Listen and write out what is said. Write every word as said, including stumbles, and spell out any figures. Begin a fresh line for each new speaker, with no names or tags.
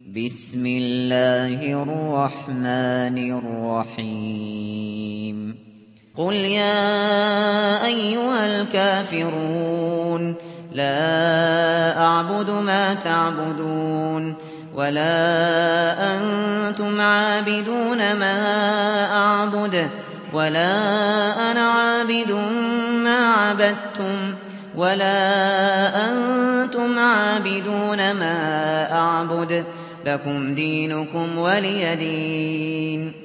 بسم الله الرحمن الرحيم قل يا أيها الكافرون لا أعبد ما تعبدون ولا أنتم عابدون ما أعبد ولا أنا عابد ما عبدتم ولا أنتم عابدون ما أعبد لكم دينكم ولي دين.